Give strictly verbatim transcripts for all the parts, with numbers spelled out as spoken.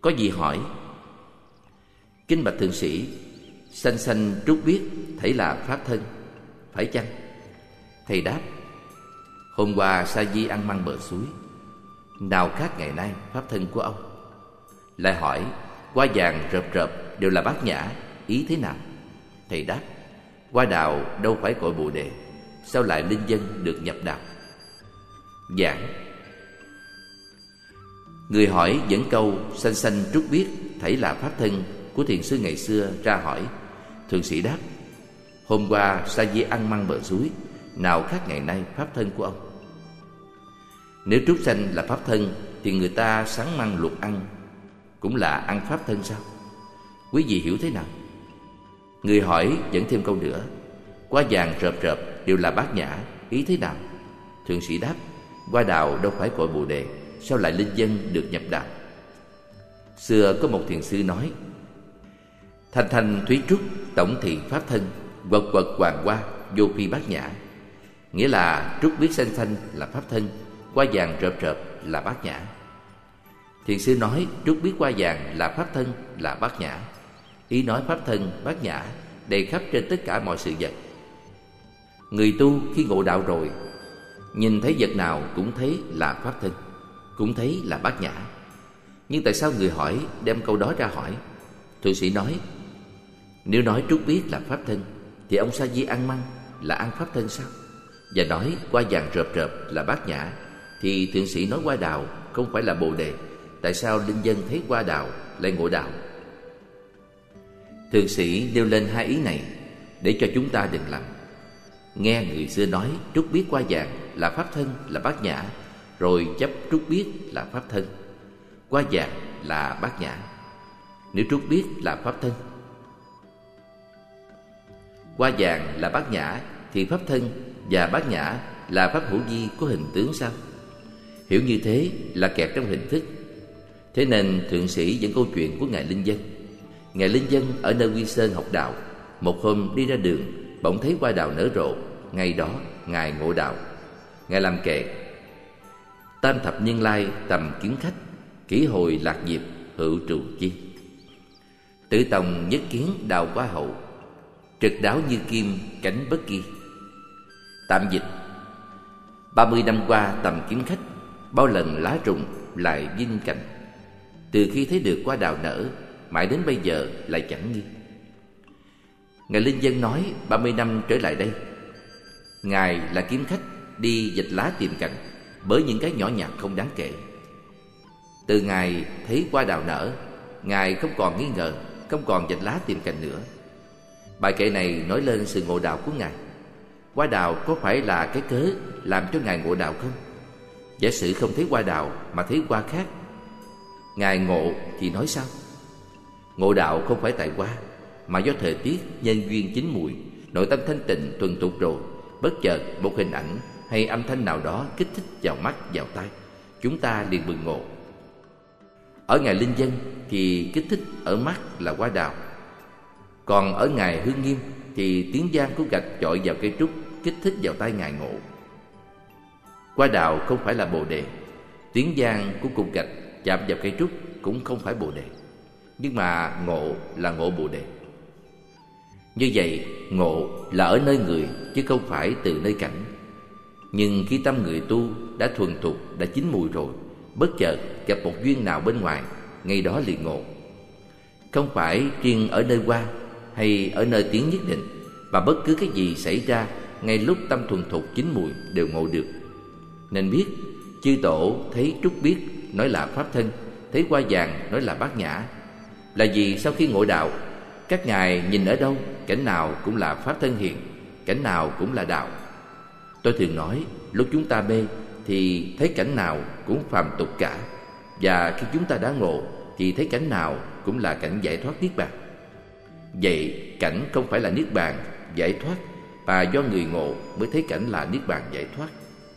Có vị hỏi: Kính bạch thượng sĩ, sanh sanh trúc biết thảy là pháp thân, phải chăng? Thầy đáp: Hôm qua sa di ăn măng bờ suối, nào khác ngày nay pháp thân của ông? Lại hỏi: Hoa vàng rợp rợp đều là bát nhã, ý thế nào? Thầy đáp: Hoa đào đâu phải cội Bồ Đề, sao lại linh dân được nhập đạo? Giảng. Người hỏi dẫn câu sanh sanh trúc biết thảy là pháp thân của thiền sư ngày xưa ra hỏi. Thượng sĩ đáp: Hôm qua sa di ăn măng bờ suối, nào khác ngày nay pháp thân của ông? Nếu trúc sanh là pháp thân thì người ta sắn măng luộc ăn cũng là ăn pháp thân sao? Quý vị hiểu thế nào? Người hỏi dẫn thêm câu nữa: Hoa vàng rợp rợp đều là bát nhã, ý thế nào? Thượng sĩ đáp: Hoa đào đâu phải cội Bồ Đề, sao lại linh dân được nhập đạo? Xưa có một thiền sư nói: Thanh thanh thúy trúc tổng thị pháp thân, quật quật hoàng hoa vô phi bát nhã. Nghĩa là trúc biết sanh sanh là pháp thân, hoa vàng rợp rợp là bát nhã. Thiền sư nói trúc biết hoa vàng là pháp thân là bát nhã. Ý nói pháp thân, bát nhã đầy khắp trên tất cả mọi sự vật. Người tu khi ngộ đạo rồi, nhìn thấy vật nào cũng thấy là pháp thân, cũng thấy là bát nhã. Nhưng tại sao người hỏi đem câu đó ra hỏi? Thượng sĩ nói: Nếu nói trúc biết là pháp thân thì ông sa di ăn măng là ăn pháp thân sao? Và nói hoa vàng rợp rợp là bát nhã thì thượng sĩ nói hoa đào không phải là Bồ Đề, tại sao linh dân thấy hoa đào lại ngộ đạo? Thượng sĩ nêu lên hai ý này để cho chúng ta đừng lầm. Nghe người xưa nói trúc biết hoa vàng là pháp thân là bát nhã, rồi chấp trúc biết là pháp thân, hoa vàng là bát nhã. Nếu trúc biết là pháp thân, hoa vàng là bát nhã thì pháp thân và bát nhã là pháp hữu vi có hình tướng sao? Hiểu như thế là kẹt trong hình thức. Thế nên thượng sĩ dẫn câu chuyện của ngài Linh Dân. Ngài Linh Dân ở nơi Quy Sơn học đạo, một hôm đi ra đường bỗng thấy hoa đào nở rộ, ngày đó ngài ngộ đạo. Ngài làm kệ: Tam thập niên lai tầm kiến khách, kỷ hồi lạc diệp hữu trụ chi. Tự tòng nhất kiến đào hoa hậu, trực đáo như kim cánh bất kỳ. Tạm dịch: Ba mươi năm qua tầm kiếm khách, bao lần lá rụng lại vinh cành. Từ khi thấy được hoa đào nở, mãi đến bây giờ lại chẳng nghi. Ngài Linh Dân nói ba mươi năm trở lại đây, ngài là kiếm khách đi dịch lá tìm cành bởi những cái nhỏ nhặt không đáng kể. Từ ngài thấy hoa đào nở, ngài không còn nghi ngờ, không còn dịch lá tìm cành nữa. Bài kệ này nói lên sự ngộ đạo của ngài. Hoa đào có phải là cái cớ làm cho ngài ngộ đạo không? Giả sử không thấy hoa đào mà thấy hoa khác, ngài ngộ thì nói sao? Ngộ đạo không phải tại hoa, mà do thời tiết, nhân duyên chín mùi, nội tâm thanh tịnh thuần tục rồi, bất chợt một hình ảnh hay âm thanh nào đó kích thích vào mắt, vào tai, chúng ta liền bừng ngộ. Ở ngài Linh Dân thì kích thích ở mắt là hoa đào, còn ở ngài Hương Nghiêm thì tiếng giang của gạch chọi vào cây trúc kích thích vào tai ngài ngộ. Hoa đào không phải là Bồ Đề, tiếng giang của cục gạch chạm vào cây trúc cũng không phải Bồ Đề, nhưng mà ngộ là ngộ Bồ Đề. Như vậy, ngộ là ở nơi người chứ không phải từ nơi cảnh. Nhưng khi tâm người tu đã thuần thục, đã chín mùi rồi, bất chợt gặp một duyên nào bên ngoài, ngay đó liền ngộ. Không phải riêng ở nơi hoa hay ở nơi tiếng nhất định, mà bất cứ cái gì xảy ra ngay lúc tâm thuần thục chín mùi đều ngộ được. Nên biết chư tổ thấy trúc biết nói là pháp thân, thấy hoa vàng nói là bát nhã, là vì sau khi ngộ đạo, các ngài nhìn ở đâu cảnh nào cũng là pháp thân hiện, cảnh nào cũng là đạo. Tôi thường nói lúc chúng ta mê thì thấy cảnh nào cũng phàm tục cả, và khi chúng ta đã ngộ thì thấy cảnh nào cũng là cảnh giải thoát niết bàn. Vậy cảnh không phải là niết bàn giải thoát, và do người ngộ mới thấy cảnh là niết bàn giải thoát.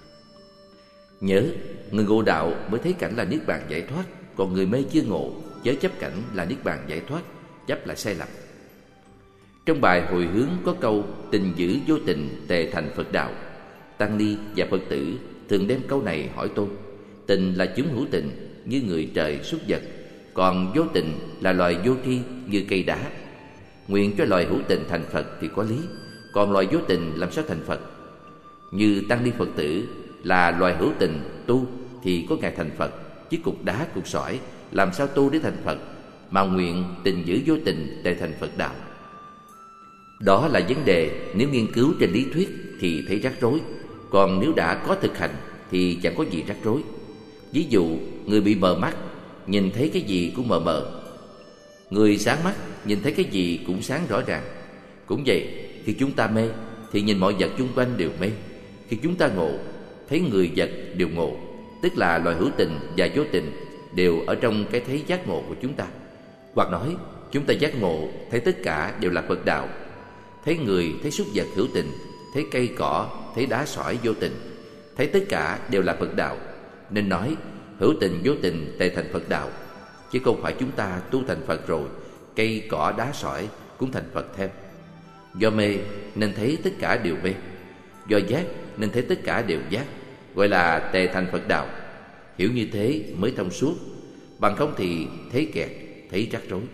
Nhớ, người ngộ đạo mới thấy cảnh là niết bàn giải thoát, còn người mê chưa ngộ chớ chấp cảnh là niết bàn giải thoát, chấp là sai lầm. Trong bài hồi hướng có câu tình giữ vô tình tề thành Phật đạo. Tăng ni và Phật tử thường đem câu này hỏi tôi. Tình là chúng hữu tình, như người trời xuất vật, Còn vô tình là loài vô tri như cây đá. Nguyện cho loài hữu tình thành Phật thì có lý, còn loài vô tình làm sao thành Phật? Như tăng ni Phật tử là loài hữu tình tu thì có ngày thành Phật, chứ cục đá cục sỏi làm sao tu để thành Phật, mà nguyện tình giữ vô tình để thành Phật đạo. Đó là vấn đề nếu nghiên cứu trên lý thuyết thì thấy rắc rối, còn nếu đã có thực hành thì chẳng có gì rắc rối. Ví dụ, người bị mờ mắt nhìn thấy cái gì cũng mờ mờ, người sáng mắt nhìn thấy cái gì cũng sáng rõ ràng. Cũng vậy, khi chúng ta mê thì nhìn mọi vật chung quanh đều mê. Khi chúng ta ngộ, thấy người vật đều ngộ, tức là loài hữu tình và vô tình đều ở trong cái thấy giác ngộ của chúng ta. Hoặc nói, chúng ta giác ngộ thấy tất cả đều là Phật đạo. Thấy người, thấy súc vật hữu tình, thấy cây cỏ, thấy đá sỏi vô tình, thấy tất cả đều là Phật đạo. Nên nói hữu tình vô tình tề thành Phật đạo, chứ không phải chúng ta tu thành Phật rồi cây cỏ đá sỏi cũng thành Phật theo. Do mê nên thấy tất cả đều mê, do giác nên thấy tất cả đều giác, gọi là tề thành Phật đạo. Hiểu như thế mới thông suốt, bằng không thì thấy kẹt, thấy rắc rối.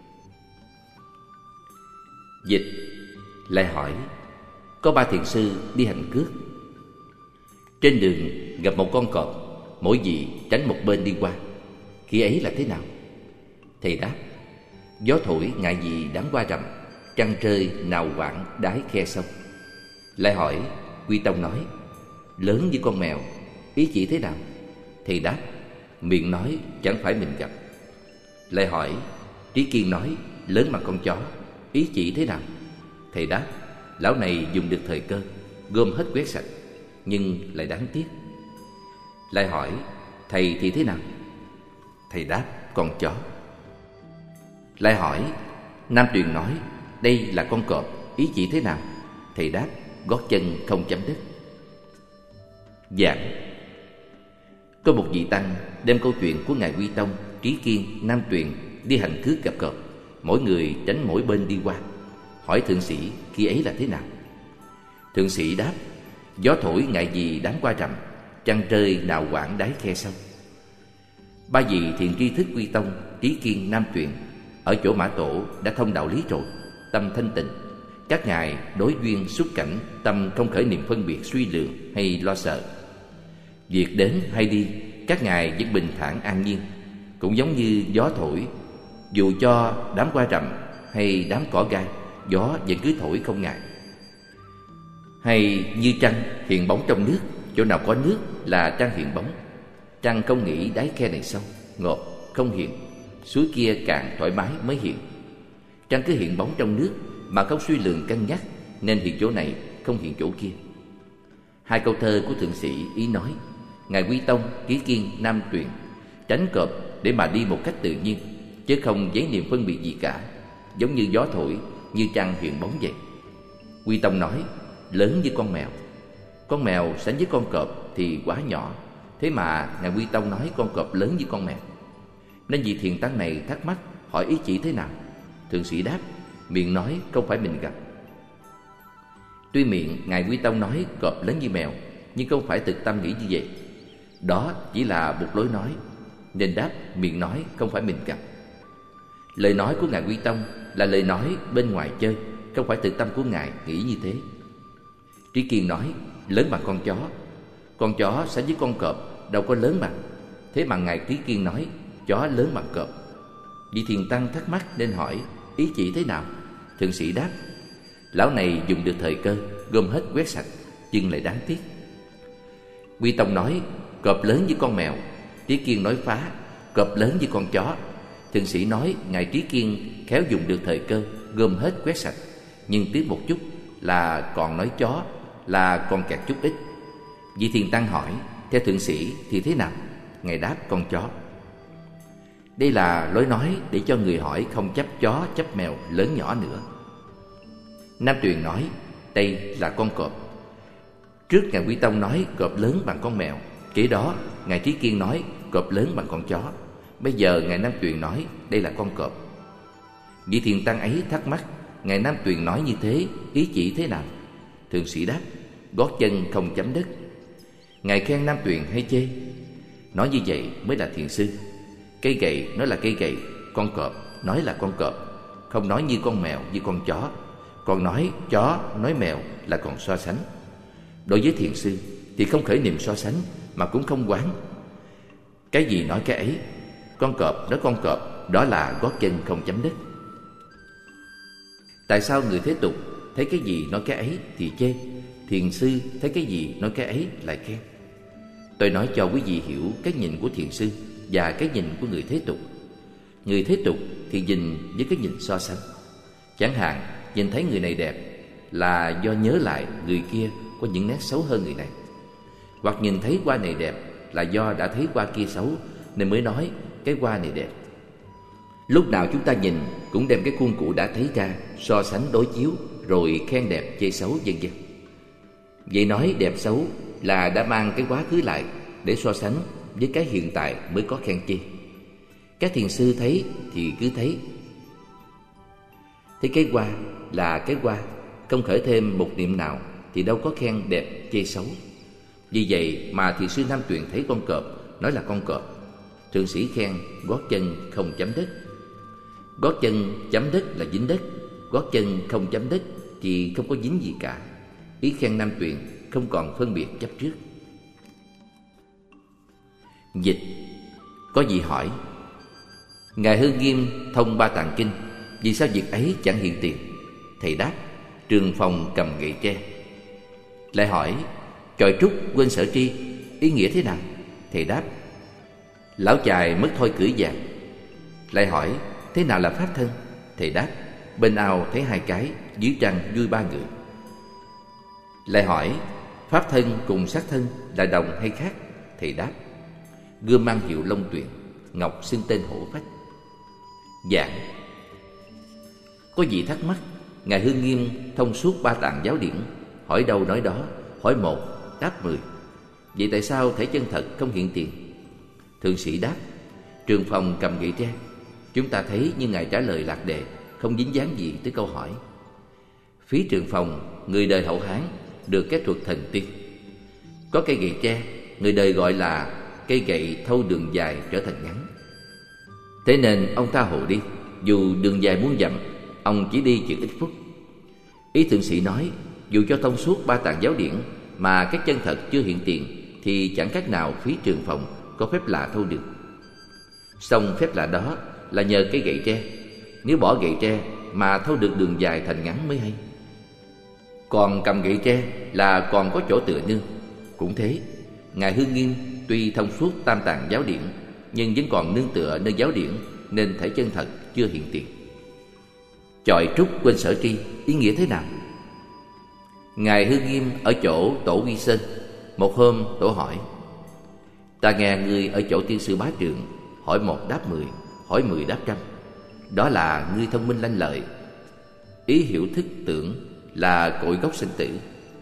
Dịch lại hỏi: có ba thiền sư đi hành cước. Trên đường gặp một con cọp, mỗi vị tránh một bên đi qua. Khi ấy là thế nào? Thầy đáp: gió thổi ngại gì đám qua rằm, trăng rơi nào quảng đái khe sông. Lại hỏi: Quy Tông nói: lớn như con mèo, ý chỉ thế nào? Thầy đáp: miệng nói chẳng phải mình gặp. Lại hỏi: Trí Kiên nói: lớn bằng con chó, ý chỉ thế nào? Thầy đáp: lão này dùng được thời cơ, gom hết quét sạch, nhưng lại đáng tiếc. Lại hỏi: thầy thì thế nào? Thầy đáp: con chó. Lại hỏi: Nam Tuyền nói: đây là con cọp, ý chỉ thế nào? Thầy đáp: gót chân không chấm đất. Giảng: có một vị tăng đem câu chuyện của ngài Quy Tông, Trí Kiên, Nam Tuyền đi hành cước gặp cọp, mỗi người tránh mỗi bên đi qua. Hỏi thượng sĩ khi ấy là thế nào? Thượng sĩ đáp: gió thổi ngại gì đám qua rằm, trăng rơi nào quảng đáy khe sông. Ba vị thiền tri thức Quy Tông, Trí Kiên, Nam Tuyền ở chỗ Mã Tổ đã thông đạo lý rồi, tâm thanh tịnh. Các ngài đối duyên xúc cảnh, tâm không khởi niệm phân biệt suy lượng hay lo sợ. Việc đến hay đi, các ngài vẫn bình thản an nhiên, cũng giống như gió thổi. Dù cho đám hoa rậm hay đám cỏ gai, gió vẫn cứ thổi không ngại. Hay như trăng hiện bóng trong nước, chỗ nào có nước là trăng hiện bóng. Trăng không nghĩ đáy khe này sâu, ngọt, không hiện. Suối kia cạn thoải mái mới hiện. Trăng cứ hiện bóng trong nước mà không suy lường cân nhắc, nên hiện chỗ này không hiện chỗ kia. Hai câu thơ của thượng sĩ ý nói ngài Quy Tông, Trí Kiên, Nam Tuyền tránh cọp để mà đi một cách tự nhiên, chứ không giấy niệm phân biệt gì cả, giống như gió thổi, như trăng hiện bóng vậy. Quy Tông nói: lớn như con mèo. Con mèo sánh với con cọp thì quá nhỏ, thế mà ngài Quy Tông nói con cọp lớn như con mèo. Nên vị thiền tăng này thắc mắc hỏi ý chỉ thế nào. Thượng sĩ đáp: miệng nói không phải mình gặp. Tuy miệng ngài Quy Tông nói cọp lớn như mèo, nhưng không phải thực tâm nghĩ như vậy. Đó chỉ là một lối nói, nên đáp miệng nói không phải mình gặp. Lời nói của ngài Quy Tông là lời nói bên ngoài chơi, không phải thực tâm của ngài nghĩ như thế. Trí Kiên nói: lớn bằng con chó. Con chó sánh với con cọp đâu có lớn bằng. Thế mà ngài Trí Kiên nói chó lớn bằng cọp. Vị thiền tăng thắc mắc nên hỏi ý chỉ thế nào. Thượng sĩ đáp: lão này dùng được thời cơ, gom hết quét sạch, nhưng lại đáng tiếc. Quy Tông nói cọp lớn với con mèo. Trí Kiên nói phá: cọp lớn với con chó. Thượng sĩ nói ngài Trí Kiên khéo dùng được thời cơ, gom hết quét sạch, nhưng tiếc một chút là còn nói chó, là còn kẹt chút ít. Vị thiền tăng hỏi theo thượng sĩ thì thế nào? Ngài đáp con chó. Đây là lối nói để cho người hỏi không chấp chó chấp mèo lớn nhỏ nữa. Nam Tuyền nói đây là con cọp. Trước ngài Quy Tông nói cọp lớn bằng con mèo, kế đó ngài Trí Kiên nói cọp lớn bằng con chó. Bây giờ ngài Nam Tuyền nói đây là con cọp. Vị thiền tăng ấy thắc mắc ngài Nam Tuyền nói như thế ý chỉ thế nào? Thượng sĩ đáp: gót chân không chấm đất. Ngài khen Nam Tuyền hay chê? Nói như vậy mới là thiền sư. Cây gậy nói là cây gậy, con cọp nói là con cọp, không nói như con mèo như con chó. Còn nói chó, nói mèo là còn so sánh. Đối với thiền sư thì không khởi niệm so sánh, mà cũng không quán. Cái gì nói cái ấy. Con cọp nói con cọp, đó là gót chân không chấm đất. Tại sao người thế tục thấy cái gì nói cái ấy thì chê, thiền sư thấy cái gì nói cái ấy lại khen? Tôi nói cho quý vị hiểu cái nhìn của thiền sư và cái nhìn của người thế tục. Người thế tục thì nhìn với cái nhìn so sánh. Chẳng hạn nhìn thấy người này đẹp là do nhớ lại người kia có những nét xấu hơn người này, hoặc nhìn thấy hoa này đẹp là do đã thấy hoa kia xấu nên mới nói cái hoa này đẹp. Lúc nào chúng ta nhìn cũng đem cái khuôn cụ đã thấy ra so sánh đối chiếu, rồi khen đẹp chê xấu vân vân. Vậy nói đẹp xấu là đã mang cái quá khứ lại để so sánh với cái hiện tại mới có khen chê. Các thiền sư thấy thì cứ thấy. Thấy cái hoa là cái hoa, không khởi thêm một niệm nào thì đâu có khen đẹp chê xấu. Vì vậy mà thiền sư Nam Tuyền thấy con cọp nói là con cọp. Thượng sĩ khen gót chân không chấm đất. Gót chân chấm đất là dính đất, gót chân không chấm đất thì không có dính gì cả. Ý khen Nam Tuyền không còn phân biệt chấp trước. Dịch. Có vị hỏi: Ngài Hư Nghiêm thông Ba Tạng Kinh, vì sao việc ấy chẳng hiện tiền? Thầy đáp: Trường Phòng cầm gậy tre. Lại hỏi: Chòi trúc quên sở tri, ý nghĩa thế nào? Thầy đáp: Lão chài mất thôi cưỡi vàng. Lại hỏi: Thế nào là pháp thân? Thầy đáp: Bên ao thấy hai cái, dưới trăng vui ba người. Lại hỏi: Pháp thân cùng sát thân là đồng hay khác? Thầy đáp: Gươm mang hiệu Long Tuyền, ngọc xưng tên Hổ Phách. Giảng. Có vị thắc mắc: Ngài Hư Nghiêm thông suốt Ba Tạng giáo điển, hỏi đâu nói đó, hỏi một đáp mười. Vậy tại sao thể chân thật không hiện tiền? Thượng sĩ đáp: Trường Phòng cầm gậy tre. Chúng ta thấy như Ngài trả lời lạc đề, không dính dáng gì tới câu hỏi. Phí Trường Phòng, người đời hậu Hán, được cái thuật thần tiên. Có cây gậy tre, người đời gọi là cây gậy thâu đường dài trở thành ngắn. Thế nên ông tha hồ đi, dù đường dài muôn dặm, ông chỉ đi chừng ít phút. Ý thượng sĩ nói, dù cho thông suốt Ba Tạng giáo điển mà cái chân thật chưa hiện tiền, thì chẳng cách nào Phí Trường Phòng có phép lạ thâu được. Song phép lạ đó là nhờ cái gậy tre. Nếu bỏ gậy tre mà thâu được đường dài thành ngắn mới hay. Còn cầm gậy tre là còn có chỗ tựa nương. Cũng thế, Ngài Hư Nghiêm tuy thông suốt Tam Tạng giáo điển, nhưng vẫn còn nương tựa nơi giáo điển, nên thể chân thật chưa hiện tiền. Chọi trúc quên sở tri, ý nghĩa thế nào? Ngài Hư Nghiêm ở chỗ Tổ Quy Sơn. Một hôm Tổ hỏi: Ta nghe ngươi ở chỗ tiên sư Bá Trượng, hỏi một đáp mười, hỏi mười đáp trăm. Đó là ngươi thông minh lanh lợi. Ý hiểu thức tưởng là cội gốc sinh tử.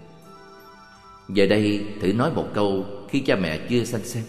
Giờ đây thử nói một câu khi cha mẹ chưa sanh xem.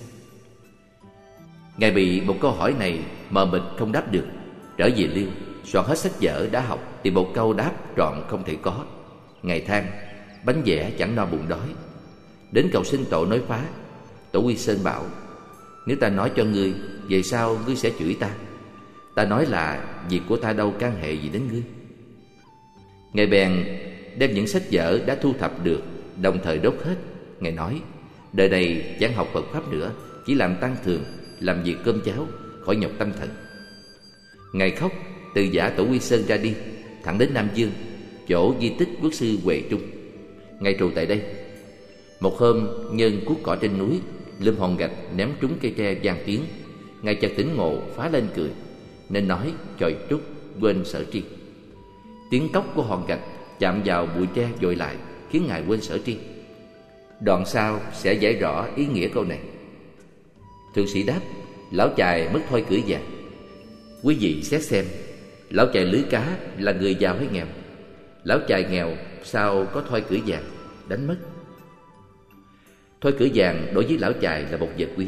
Ngài bị một câu hỏi này mờ mịt không đáp được. Trở về Liêu, soạn hết sách vở đã học thì một câu đáp trọn không thể có. Ngài than: Bánh vẽ chẳng no bụng đói. Đến cầu xin Tổ nói phá. Tổ Quy Sơn bảo: Nếu ta nói cho ngươi, về sau ngươi sẽ chửi ta. Ta nói là việc của ta đâu can hệ gì đến ngươi. Ngài bèn đem những sách vở đã thu thập được đồng thời đốt hết. Ngài nói: Đời này chẳng học Phật Pháp nữa, chỉ làm tăng thường, làm việc cơm cháo, khỏi nhọc tâm thần. Ngài khóc từ giả Tổ Quy Sơn ra đi, thẳng đến Nam Dương, chỗ di tích quốc sư Huệ Trung. Ngài trụ tại đây. Một hôm nhân cuốc cỏ trên núi, lơm hòn gạch ném trúng cây tre vang tiếng. Ngài chợt tỉnh ngộ, phá lên cười, nên nói: Chọi trúc quên sở tri. Tiếng cốc của hòn gạch chạm vào bụi tre dội lại, khiến Ngài quên sở tri. Đoạn sau sẽ giải rõ ý nghĩa câu này. Thượng sĩ đáp: Lão chài mất thôi cưỡi vàng. Quý vị xét xem, lão chài lưới cá là người giàu hay nghèo? Lão chài nghèo sao có thôi cưỡi vàng? Đánh mất. Thôi cưỡi vàng đối với lão chài là một vật quý,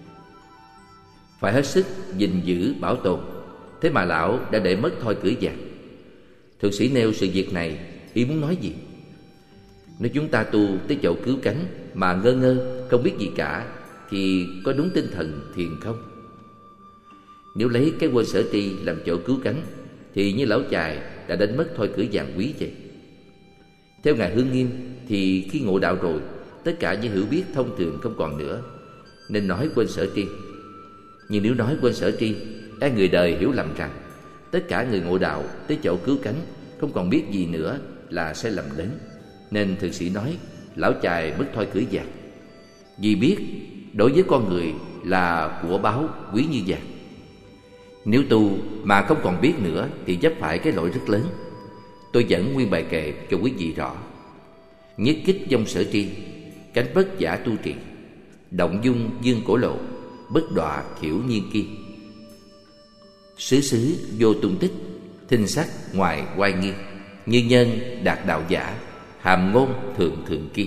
phải hết sức gìn giữ bảo tồn. Thế mà lão đã để mất thôi cưỡi vàng. Thượng sĩ nêu sự việc này, ý muốn nói gì? Nếu chúng ta tu tới chỗ cứu cánh mà ngơ ngơ không biết gì cả, thì có đúng tinh thần thiền không? Nếu lấy cái quên sở tri làm chỗ cứu cánh thì như lão chài đã đánh mất thôi cửa vàng quý vậy. Theo Ngài Hương Nghiêm thì khi ngộ đạo rồi, tất cả những hiểu biết thông thường không còn nữa, nên nói quên sở tri. Nhưng nếu nói quên sở tri, e người đời hiểu lầm rằng tất cả người ngộ đạo tới chỗ cứu cánh không còn biết gì nữa là sai lầm lớn. Nên thượng sĩ nói lão chài mất thôi cửa vàng. Vì biết đối với con người là của báu quý như vàng. Nếu tu mà không còn biết nữa thì chấp phải cái lỗi rất lớn. Tôi dẫn nguyên bài kệ cho quý vị rõ. Nhất kích dông sở tri, cánh bất giả tu trì, động dung dương cổ lộ, bất đọa thiểu nhiên ki. Xứ xứ vô tung tích, thinh sắc ngoài oai nghi, như nhân đạt đạo giả, hàm ngôn thượng thượng ki.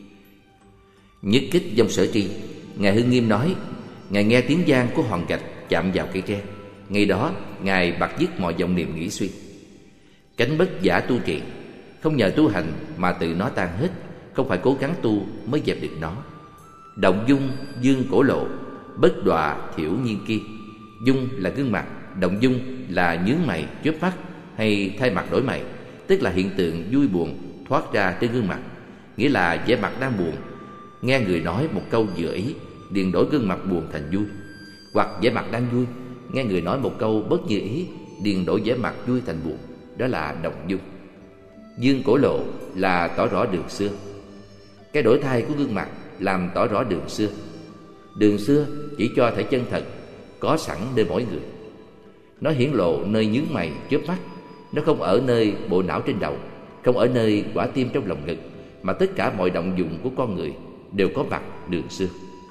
Nhất kích dông sở tri, Ngài Hưng Nghiêm nói Ngài nghe tiếng vang của hòn gạch chạm vào cây tre. Ngay đó Ngài bặt dứt mọi vọng niệm nghĩ suy. Cánh bất giả tu trì, không nhờ tu hành mà tự nó tan hết, không phải cố gắng tu mới dẹp được nó. Động dung dương cổ lộ, bất đọa thiểu nhiên ki. Dung là gương mặt, động dung là nhướng mày, chớp mắt hay thay mặt đổi mày, tức là hiện tượng vui buồn thoát ra trên gương mặt. Nghĩa là vẻ mặt đang buồn, nghe người nói một câu vừa ý, liền đổi gương mặt buồn thành vui. Hoặc vẻ mặt đang vui, nghe người nói một câu bất như ý, liền đổi vẻ mặt vui thành buồn. Đó là động dung. Dương cổ lộ là tỏ rõ đường xưa. Cái đổi thay của gương mặt làm tỏ rõ đường xưa. Đường xưa chỉ cho thể chân thật có sẵn nơi mỗi người. Nó hiển lộ nơi nhướng mày chớp mắt. Nó không ở nơi bộ não trên đầu, không ở nơi quả tim trong lòng ngực, mà tất cả mọi động dụng của con người đều có mặt đường xưa.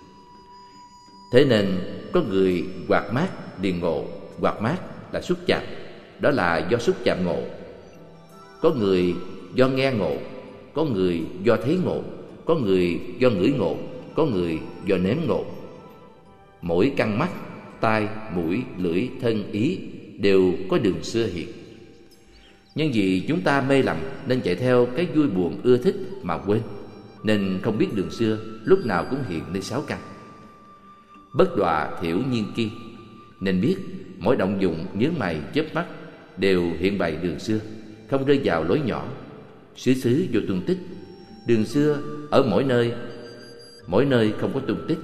Thế nên có người quạt mát liền ngộ. Quạt mát là xúc chạm, đó là do xúc chạm ngộ. Có người do nghe ngộ, có người do thấy ngộ, có người do ngửi ngộ, có người do nếm ngộ. Mỗi căn mắt, tai, mũi, lưỡi, thân, ý đều có đường xưa hiện. Nhưng vì chúng ta mê lầm nên chạy theo cái vui buồn ưa thích mà quên, nên không biết đường xưa lúc nào cũng hiện nơi sáu căn. Bất đọa thiểu nhiên ki, nên biết mỗi động dụng nhướng mày chớp mắt đều hiện bày đường xưa, không rơi vào lối nhỏ. Xứ xứ vô tung tích, đường xưa ở mỗi nơi, mỗi nơi không có tung tích.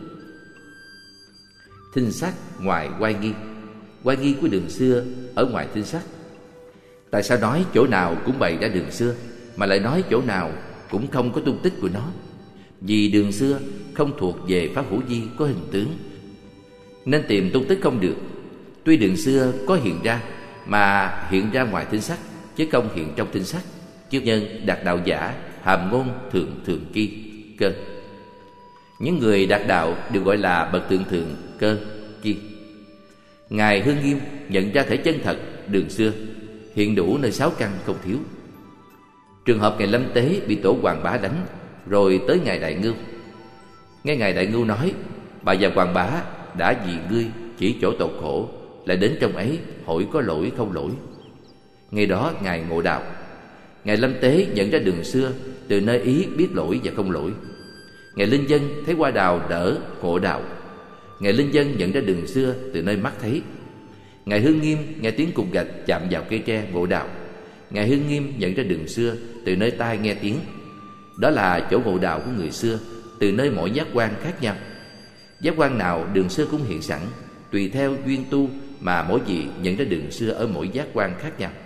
Thinh sắc ngoài oai nghi, oai nghi của đường xưa ở ngoài thinh sắc. Tại sao nói chỗ nào cũng bày ra đường xưa, mà lại nói chỗ nào cũng không có tung tích của nó? Vì đường xưa không thuộc về pháp hữu vi có hình tướng, nên tìm tung tích không được. Tuy đường xưa có hiện ra, mà hiện ra ngoài thinh sắc, chứ không hiện trong thinh sắc. Chứ nhân đạt đạo giả, hàm ngôn thượng thượng ki cơ. Những người đạt đạo đều gọi là bậc thượng thượng cơ ki. Ngài Hương Nghiêm nhận ra thể chân thật đường xưa hiện đủ nơi sáu căn không thiếu. Trường hợp Ngài Lâm Tế bị tổ Hoàng Bá đánh, rồi tới Ngài Đại Ngưu. Nghe Ngài Đại Ngưu nói, bà và Hoàng Bá đã vì ngươi chỉ chỗ tội khổ, lại đến trong ấy hỏi có lỗi không lỗi. Ngày đó Ngài ngộ đạo. Ngài Lâm Tế nhận ra đường xưa từ nơi ý biết lỗi và không lỗi. Ngài Linh Dân thấy hoa đào đỡ ngộ đạo. Ngài Linh Dân nhận ra đường xưa từ nơi mắt thấy. Ngài Hương Nghiêm nghe tiếng cục gạch chạm vào cây tre ngộ đạo. Ngài Hương Nghiêm nhận ra đường xưa từ nơi tai nghe tiếng. Đó là chỗ ngộ đạo của người xưa, từ nơi mỗi giác quan khác nhau. Giác quan nào đường xưa cũng hiện sẵn, tùy theo duyên tu mà mỗi vị nhận ra đường xưa ở mỗi giác quan khác nhau.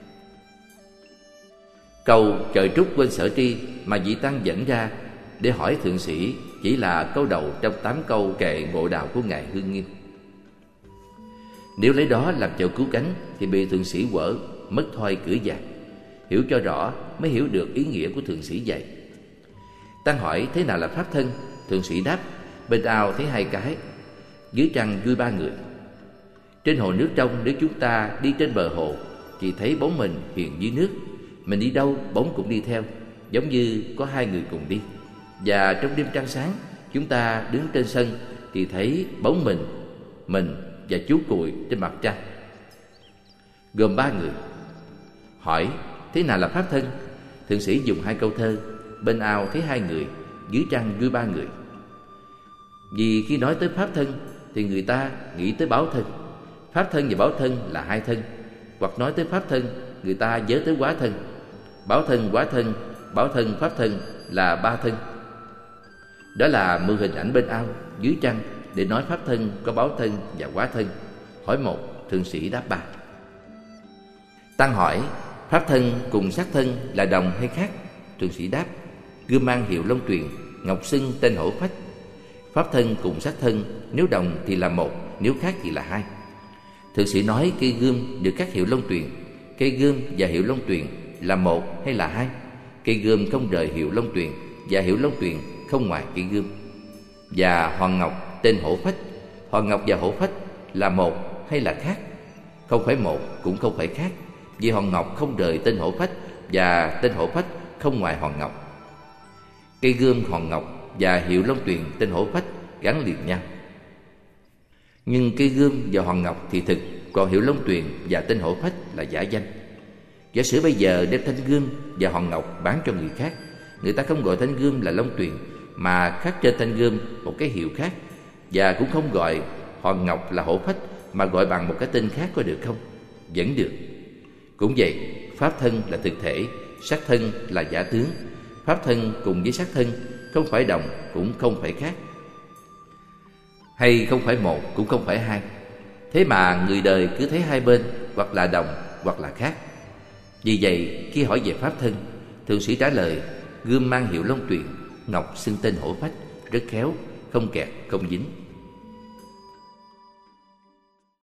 Câu trời trúc quên sở tri mà vị tăng dẫn ra để hỏi thượng sĩ chỉ là câu đầu trong tám câu kệ ngộ đạo của Ngài Hương Nghiêm. Nếu lấy đó làm chậu cứu cánh thì bị thượng sĩ quở mất thôi cửa vàng. Hiểu cho rõ mới hiểu được ý nghĩa của thượng sĩ dạy. Tăng hỏi thế nào là pháp thân? Thượng sĩ đáp, bên ao thấy hai cái, dưới trăng vui ba người. Trên hồ nước trong, nếu chúng ta đi trên bờ hồ chỉ thấy bóng mình hiện dưới nước. Mình đi đâu bóng cũng đi theo, giống như có hai người cùng đi. Và trong đêm trăng sáng, chúng ta đứng trên sân thì thấy bóng mình, mình và chú cuội trên mặt trăng, gồm ba người. Hỏi thế nào là pháp thân? Thượng sĩ dùng hai câu thơ, bên ao thấy hai người, dưới trăng vui ba người. Vì khi nói tới pháp thân thì người ta nghĩ tới báo thân. Pháp thân và báo thân là hai thân. Hoặc nói tới pháp thân, người ta nhớ tới hóa thân. Báo thân, hóa thân, báo thân, pháp thân là ba thân. Đó là mượn hình ảnh bên ao, dưới trăng để nói pháp thân có báo thân và hóa thân. Hỏi một, thượng sĩ đáp ba. Tăng hỏi, pháp thân cùng sắc thân là đồng hay khác? Thượng sĩ đáp, gươm mang hiệu Long Tuyền, ngọc xưng tên Hổ Phách. Pháp thân cùng sắc thân, nếu đồng thì là một, nếu khác thì là hai. Thượng sĩ nói cây gươm được các hiệu Long Tuyền, cây gươm và hiệu Long Tuyền là một hay là hai? Cây gươm không rời hiệu Long Tuyền và hiệu Long Tuyền không ngoài cây gươm. Và hòn ngọc tên Hổ Phách, hòn ngọc và Hổ Phách là một hay là khác? Không phải một cũng không phải khác, vì hòn ngọc không rời tên Hổ Phách và tên Hổ Phách không ngoài hòn ngọc. Cây gươm, hòn ngọc và hiệu Long Tuyền tên Hổ Phách gắn liền nhau. Nhưng cây gươm và hòn ngọc thì thực, còn hiệu Long Tuyền và tên Hổ Phách là giả danh. Giả sử bây giờ đem thanh gươm và hòn ngọc bán cho người khác, người ta không gọi thanh gươm là Long Tuyền mà khắc trên thanh gươm một cái hiệu khác, và cũng không gọi hòn ngọc là Hổ Phách mà gọi bằng một cái tên khác, có được không? Vẫn được. Cũng vậy, pháp thân là thực thể, sắc thân là giả tướng. Pháp thân cùng với sắc thân không phải đồng cũng không phải khác, hay không phải một cũng không phải hai. Thế mà người đời cứ thấy hai bên, hoặc là đồng hoặc là khác. Vì vậy khi hỏi về pháp thân, thượng sĩ trả lời gươm mang hiệu Long Tuyền, ngọc xưng tên Hổ Phách, rất khéo, không kẹt không dính.